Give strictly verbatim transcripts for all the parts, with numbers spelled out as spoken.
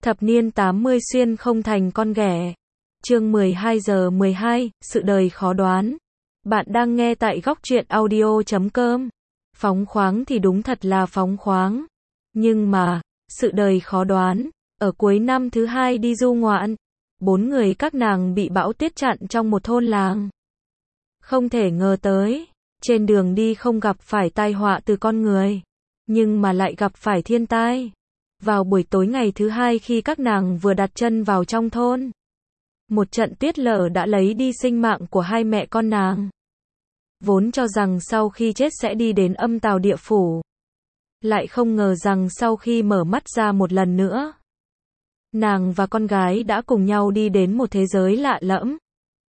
Thập niên tám mươi xuyên không thành con ghẻ. Chương mười hai giờ mười hai, sự đời khó đoán. Bạn đang nghe tại góc truyện audio chấm com. Phóng khoáng thì đúng thật là phóng khoáng. Nhưng mà, sự đời khó đoán. Ở cuối năm thứ hai đi du ngoạn, bốn người các nàng bị bão tuyết chặn trong một thôn làng. Không thể ngờ tới, trên đường đi không gặp phải tai họa từ con người, nhưng mà lại gặp phải thiên tai. Vào buổi tối ngày thứ hai khi các nàng vừa đặt chân vào trong thôn, một trận tuyết lở đã lấy đi sinh mạng của hai mẹ con nàng. Vốn cho rằng sau khi chết sẽ đi đến âm tào địa phủ, lại không ngờ rằng sau khi mở mắt ra một lần nữa, nàng và con gái đã cùng nhau đi đến một thế giới lạ lẫm.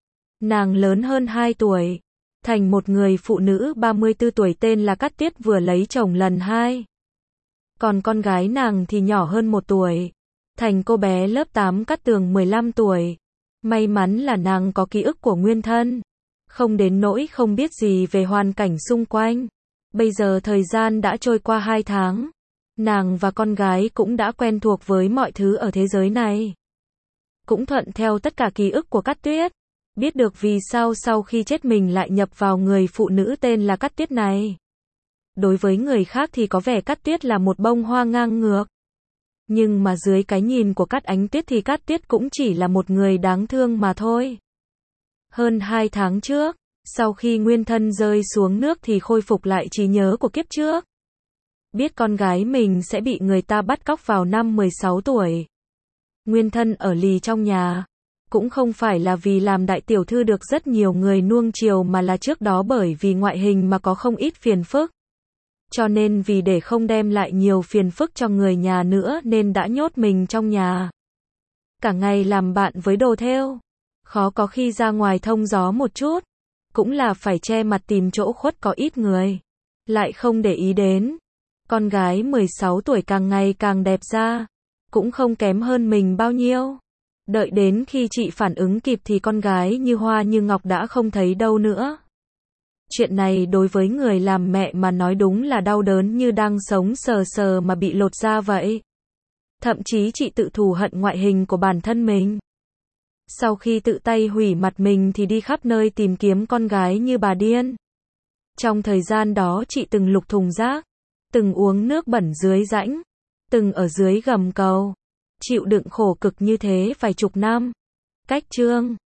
Nàng lớn hơn hai tuổi, thành một người phụ nữ ba mươi tư tuổi tên là Cát Tuyết vừa lấy chồng lần hai. Còn con gái nàng thì nhỏ hơn một tuổi, thành cô bé lớp tám Cát Tường mười lăm tuổi. May mắn là nàng có ký ức của nguyên thân, không đến nỗi không biết gì về hoàn cảnh xung quanh. Bây giờ thời gian đã trôi qua hai tháng, nàng và con gái cũng đã quen thuộc với mọi thứ ở thế giới này. Cũng thuận theo tất cả ký ức của Cát Tuyết, biết được vì sao sau khi chết mình lại nhập vào người phụ nữ tên là Cát Tuyết này. Đối với người khác thì có vẻ Cát Tuyết là một bông hoa ngang ngược. Nhưng mà dưới cái nhìn của Cát Ánh Tuyết thì Cát Tuyết cũng chỉ là một người đáng thương mà thôi. Hơn hai tháng trước, sau khi nguyên thân rơi xuống nước thì khôi phục lại trí nhớ của kiếp trước. Biết con gái mình sẽ bị người ta bắt cóc vào năm mười sáu tuổi. Nguyên thân ở lì trong nhà. Cũng không phải là vì làm đại tiểu thư được rất nhiều người nuông chiều mà là trước đó bởi vì ngoại hình mà có không ít phiền phức. Cho nên vì để không đem lại nhiều phiền phức cho người nhà nữa nên đã nhốt mình trong nhà. Cả ngày làm bạn với đồ thêu. Khó có khi ra ngoài thông gió một chút. Cũng là phải che mặt tìm chỗ khuất có ít người. Lại không để ý đến. Con gái mười sáu tuổi càng ngày càng đẹp ra. Cũng không kém hơn mình bao nhiêu. Đợi đến khi chị phản ứng kịp thì con gái như hoa như ngọc đã không thấy đâu nữa. Chuyện này đối với người làm mẹ mà nói đúng là đau đớn như đang sống sờ sờ mà bị lột da vậy. Thậm chí chị tự thù hận ngoại hình của bản thân mình. Sau khi tự tay hủy mặt mình thì đi khắp nơi tìm kiếm con gái như bà điên. Trong thời gian đó chị từng lục thùng rác, từng uống nước bẩn dưới rãnh, từng ở dưới gầm cầu. Chịu đựng khổ cực như thế vài chục năm. Cách chương